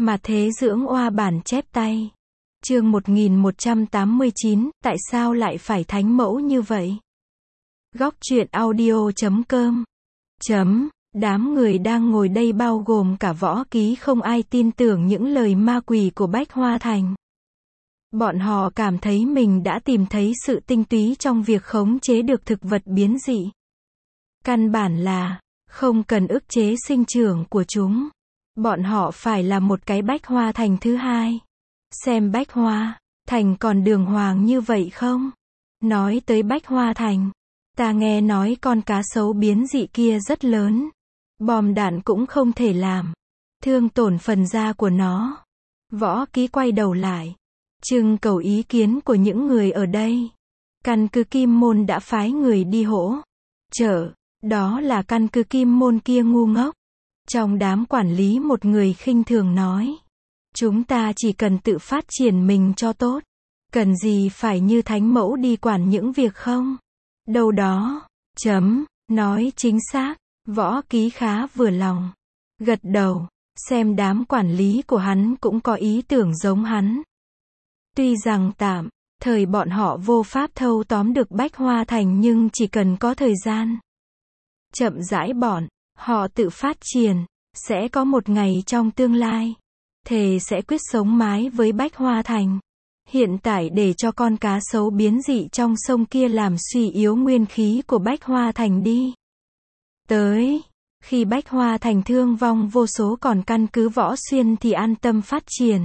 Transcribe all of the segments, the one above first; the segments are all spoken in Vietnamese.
Mà thế dưỡng oa bản chép tay. Chương 1189, tại sao lại phải thánh mẫu như vậy? Góc truyện audio.com. Đám người đang ngồi đây bao gồm cả Võ Ký không ai tin tưởng những lời ma quỷ của Bách Hoa Thành. Bọn họ cảm thấy mình đã tìm thấy sự tinh túy trong việc khống chế được thực vật biến dị. Căn bản là, không cần ức chế sinh trưởng của chúng. Bọn họ phải là một cái Bách Hoa Thành thứ hai. Xem Bách Hoa Thành còn đường hoàng như vậy không? Nói tới Bách Hoa Thành, ta nghe nói con cá sấu biến dị kia rất lớn. Bom đạn cũng không thể làm thương tổn phần da của nó. Võ Ký quay đầu lại, trưng cầu ý kiến của những người ở đây. Căn cứ Kim Môn đã phái người đi hỗ trợ. Đó là căn cứ Kim Môn kia ngu ngốc. Trong đám quản lý một người khinh thường nói. Chúng ta chỉ cần tự phát triển mình cho tốt. Cần gì phải như thánh mẫu đi quản những việc không? Đâu đó. Nói chính xác. Võ Ký khá vừa lòng. Gật đầu. Xem đám quản lý của hắn cũng có ý tưởng giống hắn. Tuy rằng tạm thời bọn họ vô pháp thâu tóm được Bách Hoa Thành nhưng chỉ cần có thời gian. Chậm rãi bọn họ tự phát triển. Sẽ có một ngày trong tương lai. Thề sẽ quyết sống mái với Bách Hoa Thành. Hiện tại để cho con cá sấu biến dị trong sông kia làm suy yếu nguyên khí của Bách Hoa Thành đi. Tới khi Bách Hoa Thành thương vong vô số còn căn cứ Võ Xuyên thì an tâm phát triển.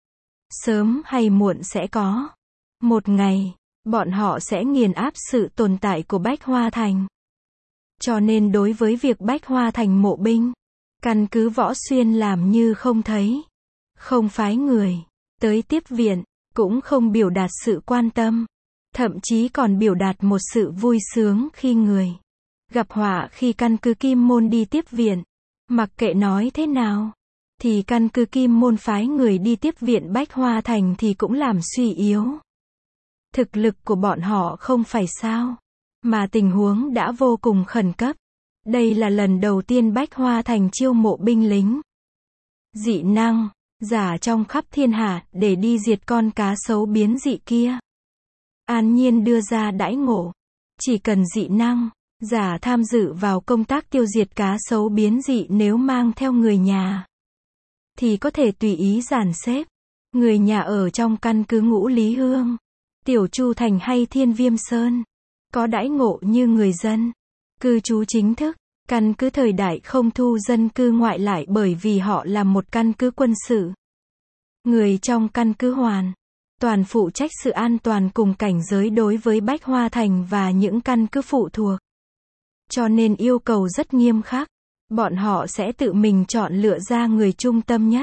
Sớm hay muộn sẽ có một ngày, bọn họ sẽ nghiền áp sự tồn tại của Bách Hoa Thành. Cho nên đối với việc Bách Hoa Thành mộ binh, căn cứ Võ Xuyên làm như không thấy. Không phái người tới tiếp viện, cũng không biểu đạt sự quan tâm. Thậm chí còn biểu đạt một sự vui sướng khi người gặp họa khi căn cứ Kim Môn đi tiếp viện. Mặc kệ nói thế nào, thì căn cứ Kim Môn phái người đi tiếp viện Bách Hoa Thành thì cũng làm suy yếu thực lực của bọn họ không phải sao. Mà tình huống đã vô cùng khẩn cấp. Đây là lần đầu tiên Bách Hoa Thành chiêu mộ binh lính dị năng giả trong khắp thiên hạ để đi diệt con cá sấu biến dị kia. An Nhiên đưa ra đãi ngộ. Chỉ cần dị năng giả tham dự vào công tác tiêu diệt cá sấu biến dị nếu mang theo người nhà, thì có thể tùy ý dàn xếp người nhà ở trong căn cứ Ngũ Lý Hương, Tiểu Chu Thành hay Thiên Viêm Sơn. Có đãi ngộ như người dân cư trú chính thức. Căn cứ thời đại không thu dân cư ngoại lại bởi vì họ là một căn cứ quân sự. Người trong căn cứ hoàn toàn phụ trách sự an toàn cùng cảnh giới đối với Bách Hoa Thành và những căn cứ phụ thuộc. Cho nên yêu cầu rất nghiêm khắc. Bọn họ sẽ tự mình chọn lựa ra người trung tâm nhất.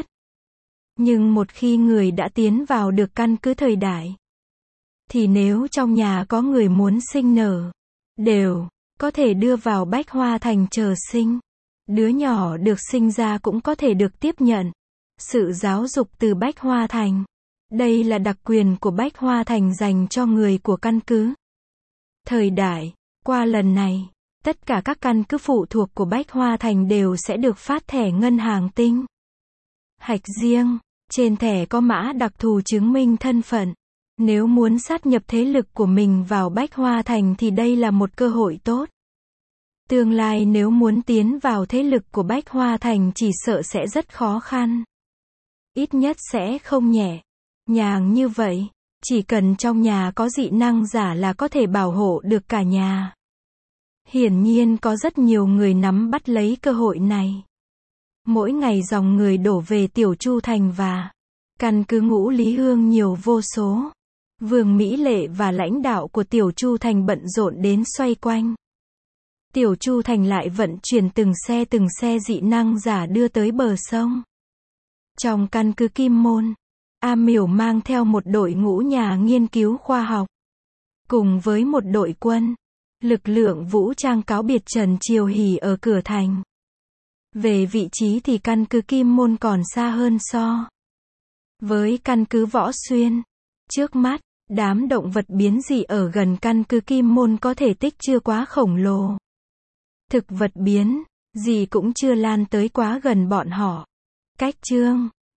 Nhưng một khi người đã tiến vào được căn cứ thời đại, thì nếu trong nhà có người muốn sinh nở, đều có thể đưa vào Bách Hoa Thành chờ sinh. Đứa nhỏ được sinh ra cũng có thể được tiếp nhận sự giáo dục từ Bách Hoa Thành. Đây là đặc quyền của Bách Hoa Thành dành cho người của căn cứ thời đại. Qua lần này, tất cả các căn cứ phụ thuộc của Bách Hoa Thành đều sẽ được phát thẻ ngân hàng tinh hạch riêng. Trên thẻ có mã đặc thù chứng minh thân phận. Nếu muốn sát nhập thế lực của mình vào Bách Hoa Thành thì đây là một cơ hội tốt. Tương lai nếu muốn tiến vào thế lực của Bách Hoa Thành chỉ sợ sẽ rất khó khăn. Ít nhất sẽ không nhẹ nhàng như vậy. Chỉ cần trong nhà có dị năng giả là có thể bảo hộ được cả nhà. Hiển nhiên có rất nhiều người nắm bắt lấy cơ hội này. Mỗi ngày dòng người đổ về Tiểu Chu Thành và căn cứ Ngũ Lý Hương nhiều vô số. Vương Mỹ Lệ và lãnh đạo của Tiểu Chu Thành bận rộn đến xoay quanh. Tiểu Chu Thành lại vận chuyển từng xe dị năng giả đưa tới bờ sông. Trong căn cứ Kim Môn, A Miểu mang theo một đội ngũ nhà nghiên cứu khoa học. Cùng với một đội quân, lực lượng vũ trang cáo biệt Trần Triều Hỷ ở cửa thành. Về vị trí thì căn cứ Kim Môn còn xa hơn so với căn cứ Võ Xuyên. Trước mắt, đám động vật biến dị ở gần căn cứ Kim Môn có thể tích chưa quá khổng lồ. Thực vật biến dị cũng chưa lan tới quá gần bọn họ. Cách chương